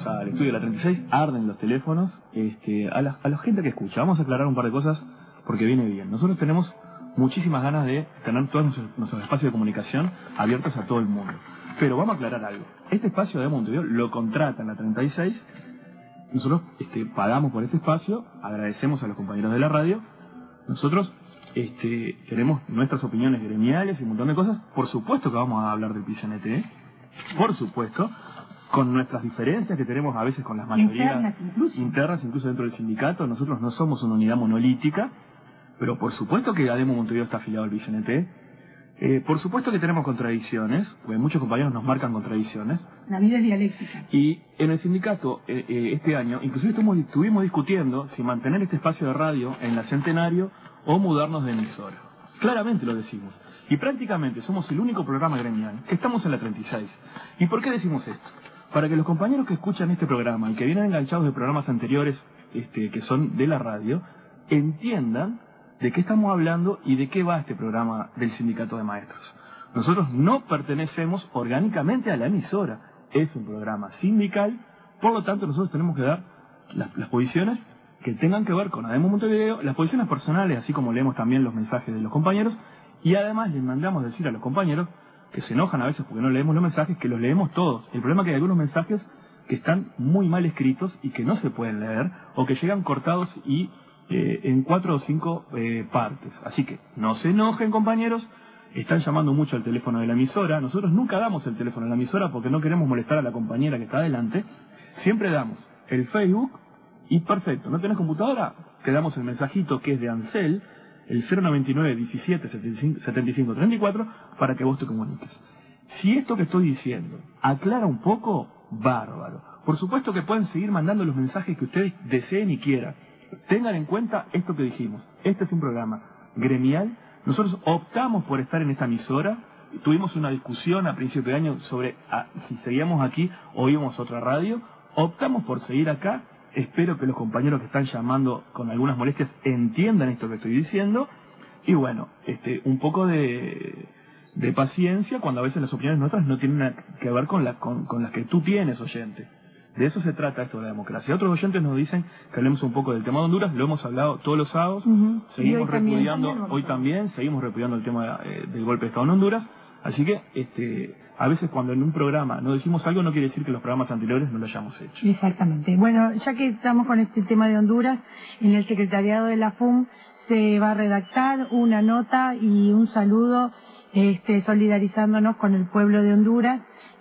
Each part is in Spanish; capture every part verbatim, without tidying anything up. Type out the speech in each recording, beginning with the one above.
vamos al estudio de la treinta y seis, arden los teléfonos. Este, a, la, a la gente que escucha, vamos a aclarar un par de cosas porque viene bien. Nosotros tenemos muchísimas ganas de tener todos nuestros, nuestros espacios de comunicación abiertos a todo el mundo. Pero vamos a aclarar algo. Este espacio de Montevideo lo contratan la treinta y seis. Nosotros este, pagamos por este espacio, agradecemos a los compañeros de la radio. Nosotros este, tenemos nuestras opiniones gremiales y un montón de cosas. Por supuesto que vamos a hablar del P C N T, por supuesto, con nuestras diferencias que tenemos a veces con las mayorías internas incluso. internas, incluso dentro del sindicato. Nosotros no somos una unidad monolítica, pero por supuesto que ADEMO Montevideo está afiliado al P C N T. Eh, por supuesto que tenemos contradicciones, porque muchos compañeros nos marcan contradicciones. La vida es dialéctica. Y en el sindicato, eh, eh, este año, inclusive estuvimos, estuvimos discutiendo si mantener este espacio de radio en la Centenario o mudarnos de emisora. Claramente lo decimos. Y prácticamente somos el único programa gremial que estamos en la treinta y seis. ¿Y por qué decimos esto? Para que los compañeros que escuchan este programa y que vienen enganchados de programas anteriores, este, que son de la radio, entiendan de qué estamos hablando y de qué va este programa del Sindicato de Maestros. Nosotros no pertenecemos orgánicamente a la emisora, es un programa sindical, por lo tanto nosotros tenemos que dar las, las posiciones que tengan que ver con ADEMO Montevideo, las posiciones personales, así como leemos también los mensajes de los compañeros, y además les mandamos decir a los compañeros que se enojan a veces porque no leemos los mensajes, que los leemos todos. El problema es que hay algunos mensajes que están muy mal escritos y que no se pueden leer, o que llegan cortados y Eh, en cuatro o cinco eh, partes. Así que no se enojen, compañeros, están llamando mucho al teléfono de la emisora. Nosotros nunca damos el teléfono de la emisora porque no queremos molestar a la compañera que está adelante. Siempre damos el Facebook y perfecto, ¿no tenés computadora? Te damos el mensajito que es de Ansel, el cero noventa y nueve diecisiete setenta y cinco treinta y cuatro, para que vos te comuniques. Si esto que estoy diciendo aclara un poco, bárbaro. Por supuesto que pueden seguir mandando los mensajes que ustedes deseen y quieran. Tengan en cuenta esto que dijimos. Este es un programa gremial. Nosotros optamos por estar en esta emisora. Tuvimos una discusión a principio de año sobre a, si seguíamos aquí o íbamos a otra radio. Optamos por seguir acá. Espero que los compañeros que están llamando con algunas molestias entiendan esto que estoy diciendo. Y bueno, este, un poco de, de paciencia cuando a veces las opiniones nuestras no tienen nada que ver con, la, con, con las que tú tienes, oyente. De eso se trata esto de la democracia. Otros oyentes nos dicen que hablemos un poco del tema de Honduras, lo hemos hablado todos los sábados, uh-huh. seguimos hoy repudiando, también, hoy también, seguimos repudiando el tema eh, del golpe de Estado en Honduras, así que este, a veces cuando en un programa no decimos algo no quiere decir que los programas anteriores no lo hayamos hecho. Exactamente. Bueno, ya que estamos con este tema de Honduras, en el secretariado de la F U M se va a redactar una nota y un saludo este, solidarizándonos con el pueblo de Honduras,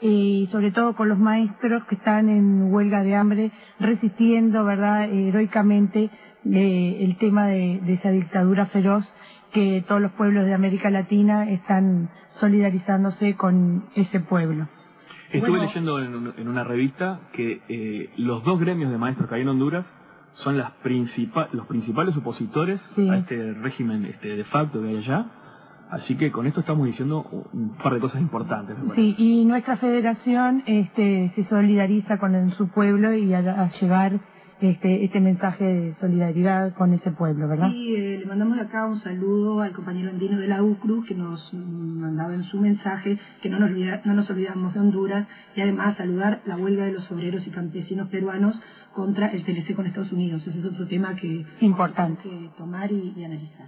y sobre todo con los maestros que están en huelga de hambre, resistiendo, ¿verdad?, heroicamente eh, el tema de, de esa dictadura feroz, que todos los pueblos de América Latina están solidarizándose con ese pueblo. Estuve bueno, leyendo en, en una revista que eh, los dos gremios de maestros que hay en Honduras son las principal, los principales opositores sí. a este régimen este, de facto que hay allá. Así que con esto estamos diciendo un par de cosas importantes. Sí, y nuestra federación este, se solidariza con su pueblo y a, a llevar este, este mensaje de solidaridad con ese pueblo, ¿verdad? Sí, eh, le mandamos de acá un saludo al compañero andino de la U C R U que nos mandaba en su mensaje que no nos, olvida, no nos olvidamos de Honduras, y además saludar la huelga de los obreros y campesinos peruanos contra el T L C con Estados Unidos. Ese es otro tema que importante hay que tomar y, y analizar.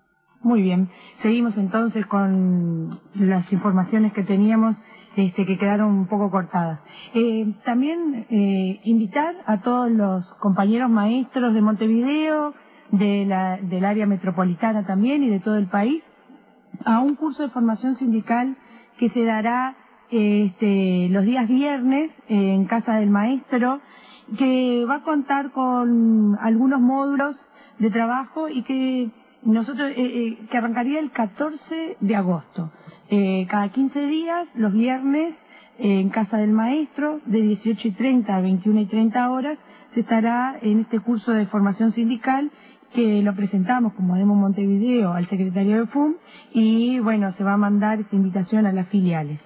Muy bien, seguimos entonces con las informaciones que teníamos, este, que quedaron un poco cortadas. Eh, también eh, invitar a todos los compañeros maestros de Montevideo, de la, del área metropolitana también y de todo el país, a un curso de formación sindical que se dará este, los días viernes eh, en Casa del Maestro, que va a contar con algunos módulos de trabajo y que nosotros eh, eh, que arrancaría el catorce de agosto. Eh, cada quince días, los viernes, eh, en Casa del Maestro, de dieciocho y treinta a veintiuna y treinta horas, se estará en este curso de formación sindical que lo presentamos como ADEMO Montevideo al secretario de F U M, y bueno, se va a mandar esta invitación a las filiales.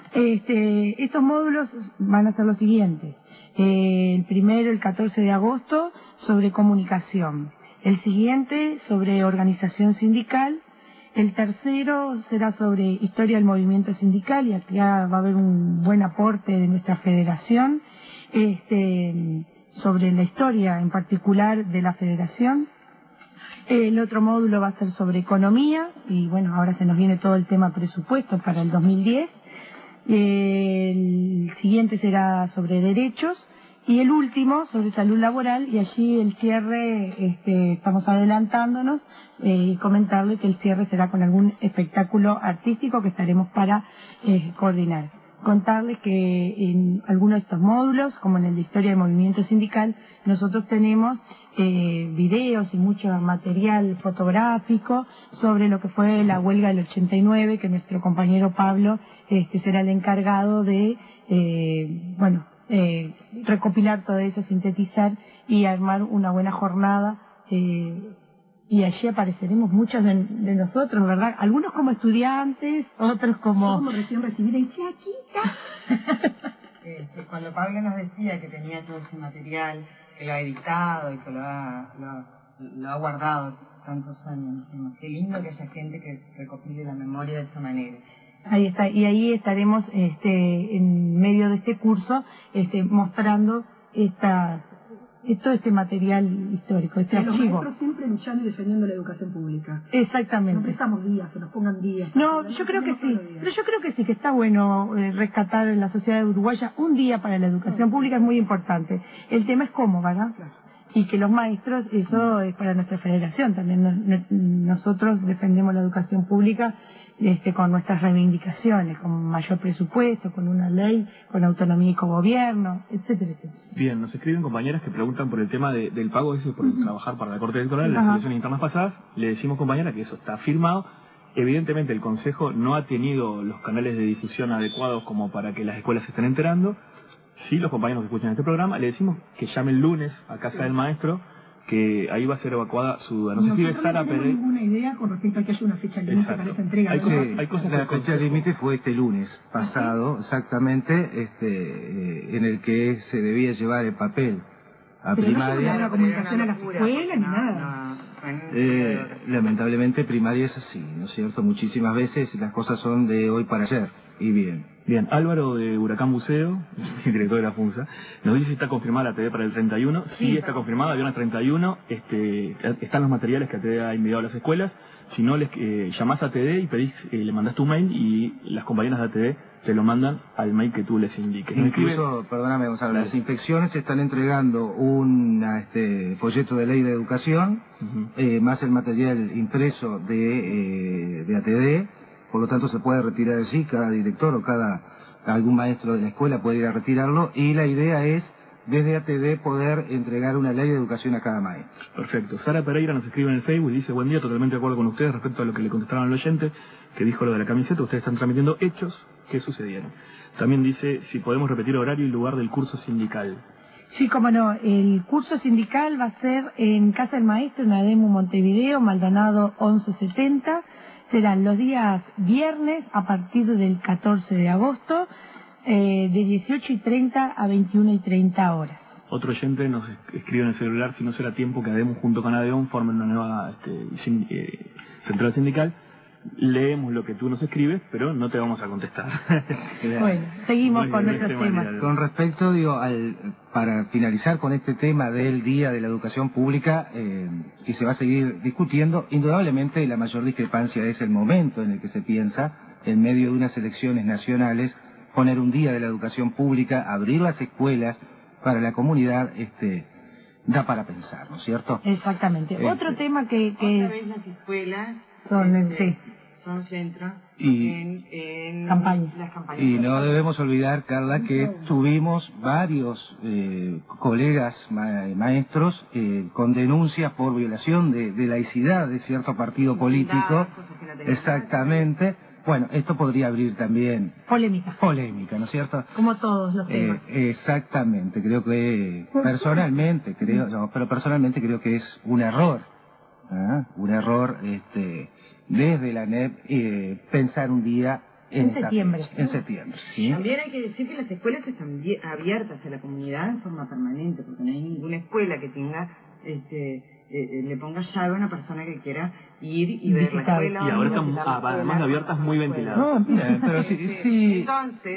Este, estos módulos van a ser los siguientes. Eh, el primero, el catorce de agosto, sobre comunicación. El siguiente, sobre organización sindical. El tercero será sobre historia del movimiento sindical, y aquí va a haber un buen aporte de nuestra federación. este, sobre la historia en particular de la Federación. El otro módulo va a ser sobre economía, y bueno, ahora se nos viene todo el tema presupuesto para el dos mil diez. El siguiente será sobre derechos, y el último sobre salud laboral, y allí el cierre, este, estamos adelantándonos eh, y comentarle que el cierre será con algún espectáculo artístico que estaremos para eh, coordinar. Contarles que en algunos de estos módulos, como en el de Historia del Movimiento Sindical, nosotros tenemos eh, videos y mucho material fotográfico sobre lo que fue la huelga del ochenta y nueve, que nuestro compañero Pablo este, será el encargado de, eh, bueno, eh, recopilar todo eso, sintetizar y armar una buena jornada. Eh, Y allí apareceremos muchos de, de nosotros, ¿verdad? Algunos como estudiantes, otros como... Yo como recién recibida y chiquita. Este, cuando Pablo nos decía que tenía todo ese material, que lo ha editado y que lo ha, lo, lo ha guardado tantos años, decimos, qué lindo que haya gente que recopile la memoria de esa manera. Ahí está, y ahí estaremos este, en medio de este curso este, mostrando estas... todo este material histórico, este y los archivo. maestros siempre luchando y defendiendo la educación pública. Exactamente. No prestamos días, que nos pongan días. No, yo creo que sí, pero yo creo que sí, que está bueno eh, rescatar en la sociedad uruguaya un día para la educación pública, es muy importante. El tema es cómo, ¿verdad? Claro. Y que los maestros, eso es para nuestra federación también, no, no, nosotros defendemos la educación pública este, con nuestras reivindicaciones, con mayor presupuesto, con una ley, con autonomía y cogobierno, etcétera, etcétera. Bien, nos escriben compañeras que preguntan por el tema de, del pago ese por uh-huh. trabajar para la Corte Electoral en las Ajá. elecciones internas pasadas. Le decimos, compañera, que eso está firmado. Evidentemente el Consejo no ha tenido los canales de difusión adecuados como para que las escuelas se estén enterando. Sí, los compañeros que escuchan este programa, le decimos que llame el lunes a casa sí. del maestro, que ahí va a ser evacuada su duda. Nos escribe Sara Pérez. No tenemos ninguna idea con respecto a que haya una fecha límite para esa entrega. Hay, ¿no? sí, hay cosas la fecha límite fue este lunes pasado, exactamente, este, eh, en el que se debía llevar el papel a Pero primaria. No la comunicación a las escuelas ni nada. Eh, lamentablemente primaria es así, ¿no es cierto? Muchísimas veces las cosas son de hoy para ayer. Y bien. Bien, Álvaro de Huracán Buceo, director de la FUNSA, nos dice si está confirmada la T V para el treinta y uno. Sí, sí está confirmada, viernes treinta y uno. Este, están los materiales que A T D ha enviado a las escuelas. Si no, les eh, llamás a A T D y pedís, eh, le mandás tu mail y las compañeras de A T D te lo mandan al mail que tú les indiques. Incluso, perdóname, Gonzalo, las inspecciones están entregando un este, folleto de ley de educación, uh-huh. eh, más el material impreso de, eh, de A T D. Por lo tanto, se puede retirar allí, cada director o cada algún maestro de la escuela puede ir a retirarlo, y la idea es, desde A T D, poder entregar una ley de educación a cada maestro. Perfecto. Sara Pereira nos escribe en el Facebook y dice, buen día, totalmente de acuerdo con ustedes respecto a lo que le contestaron al oyente, que dijo lo de la camiseta, ustedes están transmitiendo hechos que sucedieron. También dice, si podemos repetir horario y lugar del curso sindical. Sí, cómo no, el curso sindical va a ser en Casa del Maestro, en Ademu, Montevideo, Maldonado once setenta. Serán los días viernes a partir del catorce de agosto, eh, de dieciocho y treinta a veintiuna y treinta horas. Otro oyente nos escribe en el celular si no será tiempo que Ademu junto con Adeon formen una nueva este, sin, eh, central sindical. Leemos lo que tú nos escribes, pero no te vamos a contestar. Bueno, seguimos con nuestros temas. Con respecto, digo, al, para finalizar con este tema del Día de la Educación Pública, eh, que se va a seguir discutiendo, indudablemente la mayor discrepancia es el momento en el que se piensa, en medio de unas elecciones nacionales, poner un Día de la Educación Pública, abrir las escuelas para la comunidad, este, da para pensar, ¿no es cierto? Exactamente. Este, Otro tema que... que... Otra vez las escuelas son, este, sí. son centros y, en, en campaña. las campañas. Y no debemos olvidar, Carla, que tuvimos varios eh, colegas ma maestros eh, con denuncias por violación de, de laicidad de cierto partido político. Exactamente. Bueno, esto podría abrir también... Polémica. Polémica, ¿no es cierto? Como todos los temas. Eh, exactamente, creo que personalmente, creo, no, pero personalmente creo que es un error, ¿eh? un error este, desde la N E P eh, pensar un día en, en septiembre. En septiembre, ¿sí? También hay que decir que las escuelas están abiertas a la comunidad en forma permanente, porque no hay ninguna escuela que tenga... este Eh, le ponga llave a una persona que quiera ir y ver la escuela. Y ahora están además abiertas, muy ventiladas. No, bien, pero sí, sí. Entonces,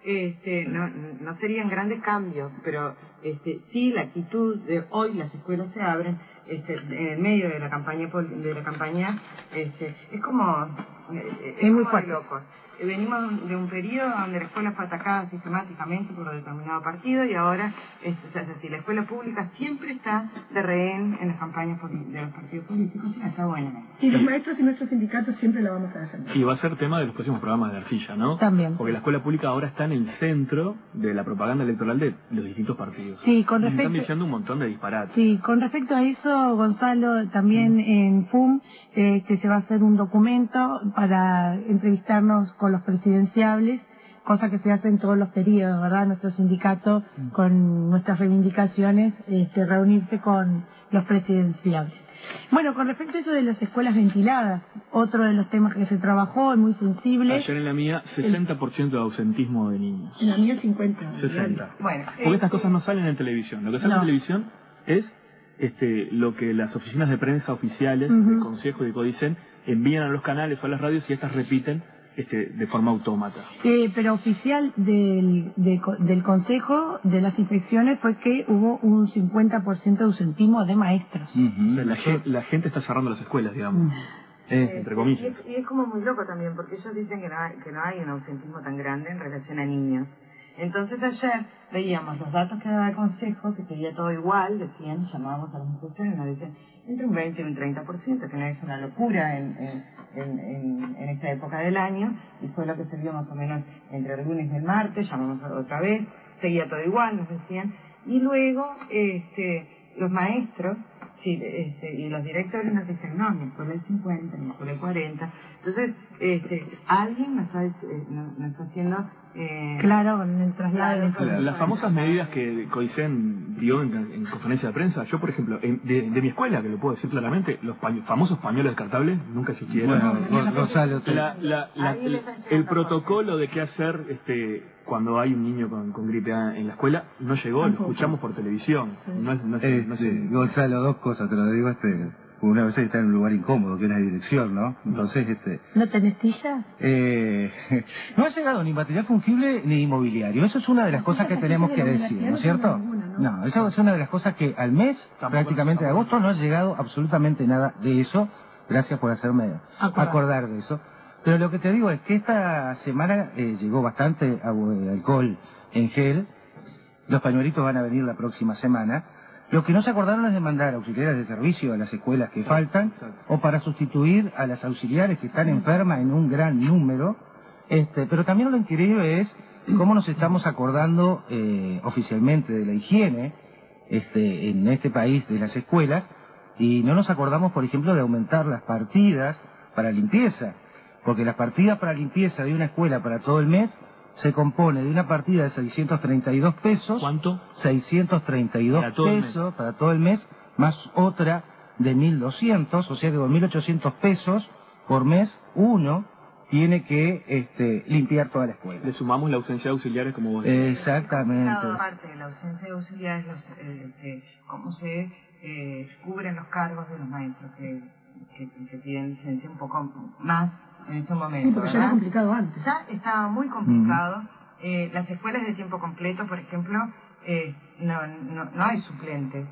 este, no, no serían grandes cambios, pero este, sí la actitud de hoy las escuelas se abren este, en medio de la campaña de la campaña este, es como es, es muy como fuerte. de locos. Venimos de un periodo donde la escuela fue atacada sistemáticamente por un determinado partido y ahora este, o sea, es decir, la escuela pública siempre está de rehén en las campañas de los partidos políticos y no está buena. Y los maestros y nuestros sindicatos siempre lo vamos a defender. Y va a ser tema de los próximos programas de Arcilla, ¿no? También. Porque la escuela pública ahora está en el centro de la propaganda electoral de los distintos partidos. Sí, con y respecto... se están diciendo un montón de disparates. Sí, con respecto a eso, Gonzalo, también en F U M eh, que se va a hacer un documento para entrevistarnos con los presidenciables, cosa que se hace en todos los periodos, ¿verdad? Nuestro sindicato, con nuestras reivindicaciones, este, reunirse con los presidenciables. Bueno, con respecto a eso de las escuelas ventiladas, otro de los temas que se trabajó, muy sensible. Ayer en la mía, sesenta por ciento de ausentismo de niños. En la mía cincuenta. sesenta. Bueno, Porque estas cosas no salen en televisión. Lo que sale No. en televisión es este, lo que las oficinas de prensa oficiales, Ujú. del Consejo y de Codicen, envían a los canales o a las radios y estas repiten este, de forma autómata. Eh, pero oficial del, de- del Consejo de las Inspecciones fue que hubo un cincuenta por ciento de ausentismo de maestros. O sea, la, ge- la gente está cerrando las escuelas, digamos. Eh, Entre Y comillas. es, y es como muy loco también, porque ellos dicen que no, hay, que no hay un ausentismo tan grande en relación a niños. Entonces ayer veíamos los datos que daba el Consejo, que sería todo igual, decían, llamábamos a las instituciones y nos decían entre un veinte y un treinta por ciento, que no es una locura en, en, en, en, en esta época del año, y fue lo que se vio más o menos entre el lunes y el martes, llamamos otra vez, seguía todo igual, nos decían, y luego este, los maestros sí, este, y los directores nos dicen, no, mi escuela es cincuenta, mi escuela es cuarenta. Entonces, este, alguien nos está, eh, nos, nos está haciendo... Eh, Claro, con el traslado. Claro, La- Las famosas medidas que Codicen dio en, en conferencia de prensa, yo por ejemplo, en- de, de mi escuela, que lo puedo decir claramente, los paño- famosos pañuelos descartables nunca existieron. Bueno, Go- Gonzalo, te- La- la- la- Ahí le el, están llegando el protocolo de qué hacer este, cuando hay un niño con, con gripe A en la escuela no llegó, lo Tampoco. escuchamos por televisión. No es, no es- Este, no es- Gonzalo, dos cosas, te lo digo, este, una vez está en un lugar incómodo, que es la dirección, ¿no? Entonces, este, ¿No tenés silla? eh, no ha llegado ni material fungible ni inmobiliario. Eso es una de las cosas que tenemos que decir, ¿no es cierto? No, eso es una de las cosas que al mes, prácticamente de agosto, no ha llegado absolutamente nada de eso. Gracias por hacerme Acordar. acordar de eso. Pero lo que te digo es que esta semana eh, llegó bastante agua- alcohol en gel. Los pañuelitos van a venir la próxima semana. Lo que no se acordaron es de mandar auxiliares de servicio a las escuelas que faltan, o para sustituir a las auxiliares que están enfermas en un gran número. Este, pero también lo increíble es cómo nos estamos acordando eh, oficialmente de la higiene este, en este país de las escuelas, y no nos acordamos, por ejemplo, de aumentar las partidas para limpieza, porque las partidas para limpieza de una escuela para todo el mes se compone de una partida de seiscientos treinta y dos pesos, ¿Cuánto? seiscientos treinta y dos Para todo el pesos para todo el mes, más otra de mil doscientos, o sea que con mil ochocientos pesos por mes uno tiene que este, limpiar toda la escuela. Le sumamos la ausencia de auxiliares como vos decís. Exactamente. aparte de la ausencia de auxiliares, los, eh, este, cómo se eh, cubren los cargos de los maestros que, que, que tienen licencia un poco más en este momento. Sí, porque ya era ¿verdad? complicado antes. Ya estaba muy complicado. Eh, las escuelas de tiempo completo, por ejemplo, eh, no, no, no hay suplentes.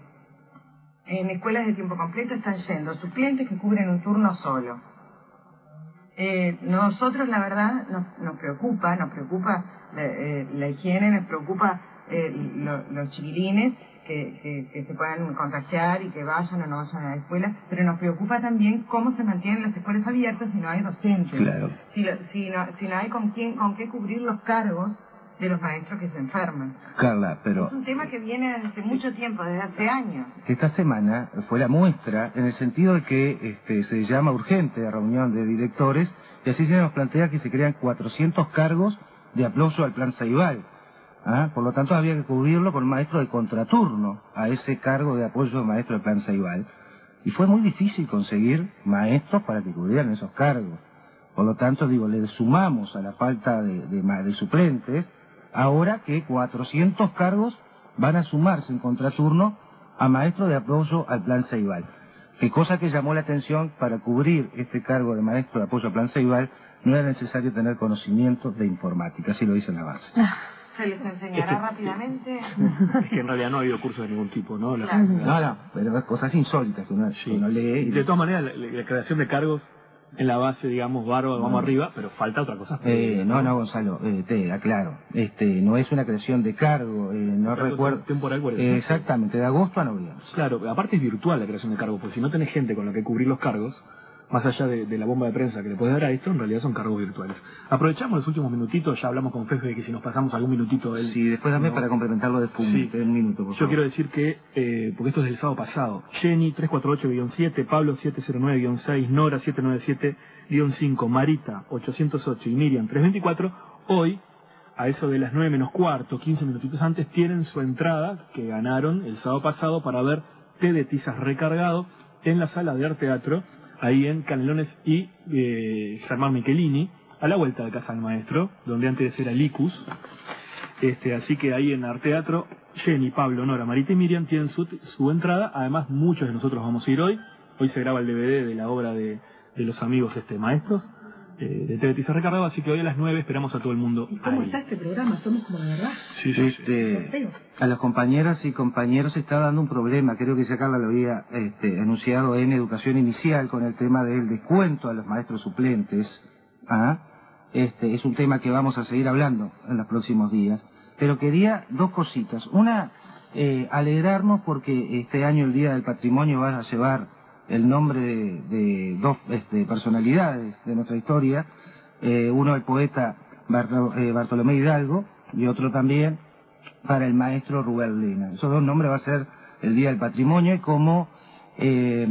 En escuelas de tiempo completo están yendo suplentes que cubren un turno solo. Eh, nosotros, la verdad, nos, nos preocupa, nos preocupa la, eh, la higiene, nos preocupa eh, lo- los chiquilines que, que, que se puedan contagiar y que vayan o no vayan a la escuela, pero nos preocupa también cómo se mantienen las escuelas abiertas si no hay docentes. Claro. Si, lo- si, no, si no hay con quién, con qué cubrir los cargos de los maestros que se enferman. Carla, pero Es un tema que viene desde hace mucho tiempo, desde hace años. esta semana fue la muestra en el sentido de que este, se llama urgente a reunión de directores y así se nos plantea que se crean cuatrocientos cargos de apoyo al plan Ceibal. ¿Ah? Por lo tanto, había que cubrirlo con maestro de contraturno a ese cargo de apoyo de maestro del plan Ceibal. Y fue muy difícil conseguir maestros para que cubrieran esos cargos. Por lo tanto, digo, le sumamos a la falta de, de, ma- de suplentes, ahora que cuatrocientos cargos van a sumarse en contraturno a maestro de apoyo al plan Ceibal. Que cosa que llamó la atención, para cubrir este cargo de maestro de apoyo a Plan Ceibal, no era necesario tener conocimiento de informática, así lo dice la base. ¿Se les enseñará Es que- rápidamente? Es que en realidad no ha habido cursos de ningún tipo, ¿no? La- Claro. No, no, pero es cosas insólitas que uno, Sí. que uno lee. Y De todas maneras, la, la- la creación de cargos en la base, digamos, bárbaro, vamos arriba, pero falta otra cosa. Eh, no, no, Gonzalo, eh, te aclaro. Este, no es una creación de cargo, eh, no Exacto, recuerdo. temporal, ¿cuál es? Eh, exactamente, de agosto a noviembre. Claro, aparte es virtual la creación de cargos, porque si no tenés gente con la que cubrir los cargos, más allá de, de la bomba de prensa que le puedes dar a esto, en realidad son cargos virtuales. Aprovechamos los últimos minutitos, ya hablamos con Fefe de que si nos pasamos algún minutito él... Sí, después dame no. para complementar lo de Fumi, Sí. un minuto, por Yo favor. quiero decir que, eh, porque esto es del sábado pasado, Jenny tres cuatro ocho guion siete, Pablo siete cero nueve guion seis, Nora siete nueve siete guion cinco, Marita ochocientos ocho y Miriam trescientos veinticuatro, hoy, a eso de las nueve menos cuarto, quince minutitos antes, tienen su entrada que ganaron el sábado pasado para ver Té de Tizas recargado en la sala de Arte Teatro, ahí en Canelones y eh, Germán Michelini, a la vuelta de Casa del Maestro, donde antes era Licus. Este, así que ahí en Arte Teatro, Jenny, Pablo, Nora, Marita y Miriam tienen su, su entrada. Además, muchos de nosotros vamos a ir hoy. Hoy se graba el D V D de la obra de, de los amigos este, maestros, eh, de Té de Tizas recargado, así que hoy a las nueve esperamos a todo el mundo ¿Y cómo ahí. está este programa? Somos como de verdad. Sí, sí, sí. Este, a las compañeras y compañeros se está dando un problema, creo que ya Carla lo había este, anunciado en educación inicial, con el tema del descuento a los maestros suplentes. ¿Ah? Este, es un tema que vamos a seguir hablando en los próximos días. Pero quería dos cositas. Una, eh, alegrarnos porque este año el Día del Patrimonio va a llevar el nombre de, de dos este, personalidades de nuestra historia. Eh, uno el poeta Barto, eh, Bartolomé Hidalgo y otro también para el maestro Rubén Lena. Esos dos nombres va a ser el Día del Patrimonio, y como eh,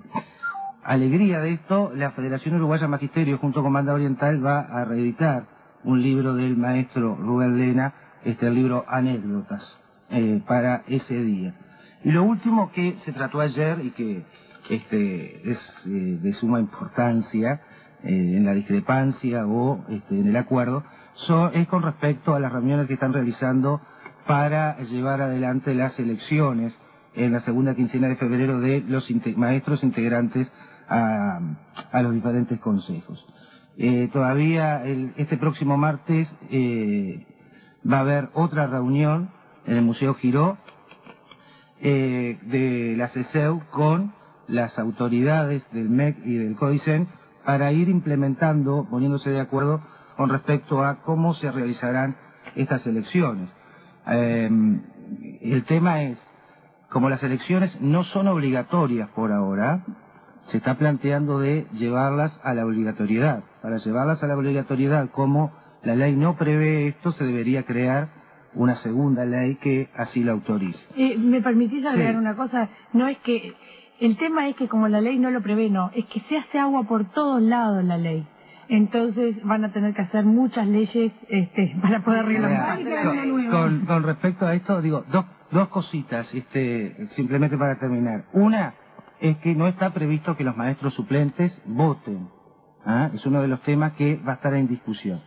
alegría de esto, la Federación Uruguaya Magisterio junto con Banda Oriental va a reeditar un libro del maestro Rubén Lena, este el libro Anécdotas, eh, para ese día. Y lo último que se trató ayer y que este es eh, de suma importancia eh, en la discrepancia o este, en el acuerdo, so, es con respecto a las reuniones que están realizando para llevar adelante las elecciones en la segunda quincena de febrero de los inte maestros integrantes a, a los diferentes consejos. Eh, todavía el, este próximo martes eh, va a haber otra reunión en el Museo Giró eh, de la C E U con las autoridades del M E C y del CODICEN para ir implementando, poniéndose de acuerdo con respecto a cómo se realizarán estas elecciones. Eh, el tema es, como las elecciones no son obligatorias por ahora, se está planteando de llevarlas a la obligatoriedad. Para llevarlas a la obligatoriedad, como la ley no prevé esto, se debería crear una segunda ley que así la autorice. Eh, ¿Me permitís agregar Sí. una cosa? No es que... El tema es que como la ley no lo prevé, no. Es que se hace agua por todos lados la ley. Entonces van a tener que hacer muchas leyes este, para poder reglamentar. Con, con, con respecto a esto, digo, dos, dos cositas, este, simplemente para terminar. Una es que no está previsto que los maestros suplentes voten. ¿Ah? Es uno de los temas que va a estar en discusión.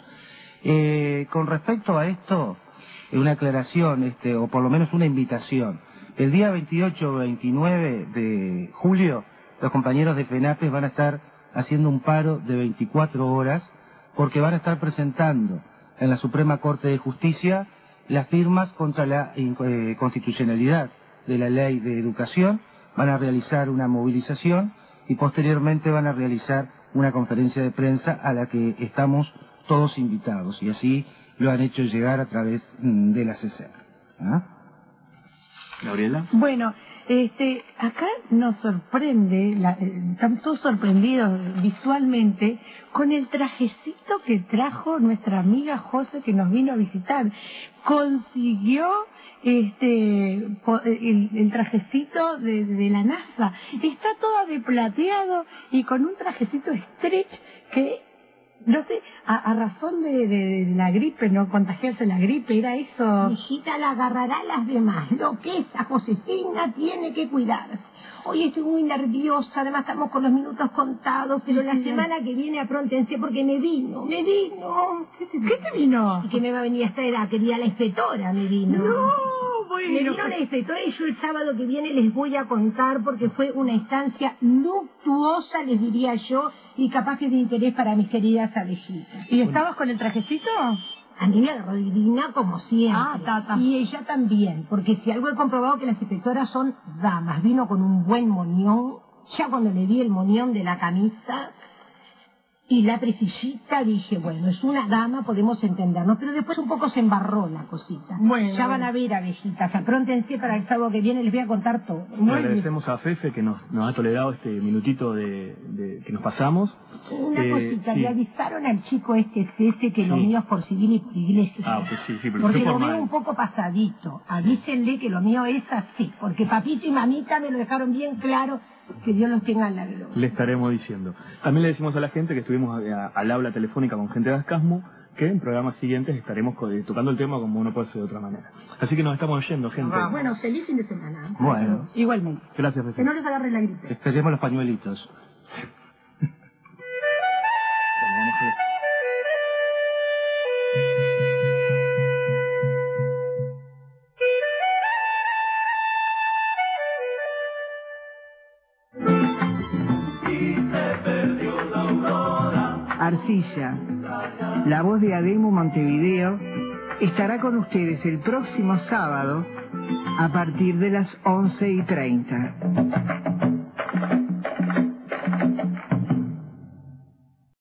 Eh, con respecto a esto, una aclaración, este, o por lo menos una invitación. El día veintiocho o veintinueve de julio, los compañeros de FENAPES van a estar haciendo un paro de veinticuatro horas porque van a estar presentando en la Suprema Corte de Justicia las firmas contra la eh, constitucionalidad de la Ley de Educación. Van a realizar una movilización y posteriormente van a realizar una conferencia de prensa a la que estamos todos invitados, y así lo han hecho llegar a través mm, de la C C E R. ¿Ah? Gabriela. Bueno, este, acá nos sorprende, la, eh, estamos todos sorprendidos visualmente con el trajecito que trajo nuestra amiga José, que nos vino a visitar. Consiguió este po- el, el trajecito de, de la NASA. Está toda de plateado y con un trajecito stretch que, no sé, a, a razón de, de la gripe, no contagiarse la gripe, era eso. Hijita la agarrará a las demás. Lo que esa Josefina tiene que cuidarse. hoy estoy muy nerviosa, además estamos con los minutos contados, pero la semana que viene apróntense porque me vino, me vino. ¿Qué te, ¿Qué te vino? Y que me va a venir a esta edad, quería la inspectora, me vino. No, bueno. Me vino la inspectora y yo el sábado que viene les voy a contar porque fue una instancia luctuosa, les diría yo, y capaz que de interés para mis queridas abejitas. ¿Y estabas con el trajecito? A mí me agarró divina como siempre. Ah, ta, ta. Y ella también, porque si algo he comprobado que las inspectoras son damas. Vino con un buen moñón. Ya cuando le vi el moñón de la camisa y la presillita, dije, bueno, es una dama, podemos entendernos. Pero después un poco se embarró la cosita. Bueno, ya van bueno. a ver, abejitas. Apróntense para el sábado que viene, les voy a contar todo. Le agradecemos a Fefe que nos, nos ha tolerado este minutito de, de que nos pasamos. Una Eh, cosita, sí. le avisaron al chico este Fefe que Sí. lo mío es por civil y por iglesia. Ah, pues sí, sí, pero Porque fue lo formal. veo un poco pasadito. Avísenle que lo mío es así. Porque papito y mamita me lo dejaron bien claro. Que Dios los tenga en la gloria. Le estaremos diciendo. También le decimos a la gente que estuvimos a- a- al aula telefónica con gente de Ascasmo, que en programas siguientes estaremos co- tocando el tema como no puede ser de otra manera. Así que nos estamos oyendo, gente. Bueno, feliz fin de semana. Bueno, Igualmente. Gracias, Que Fefe. no les agarre la gripe. esperemos los pañuelitos. Bueno, vamos a ver. Arcilla, la voz de Ademo Montevideo, estará con ustedes el próximo sábado a partir de las once y treinta.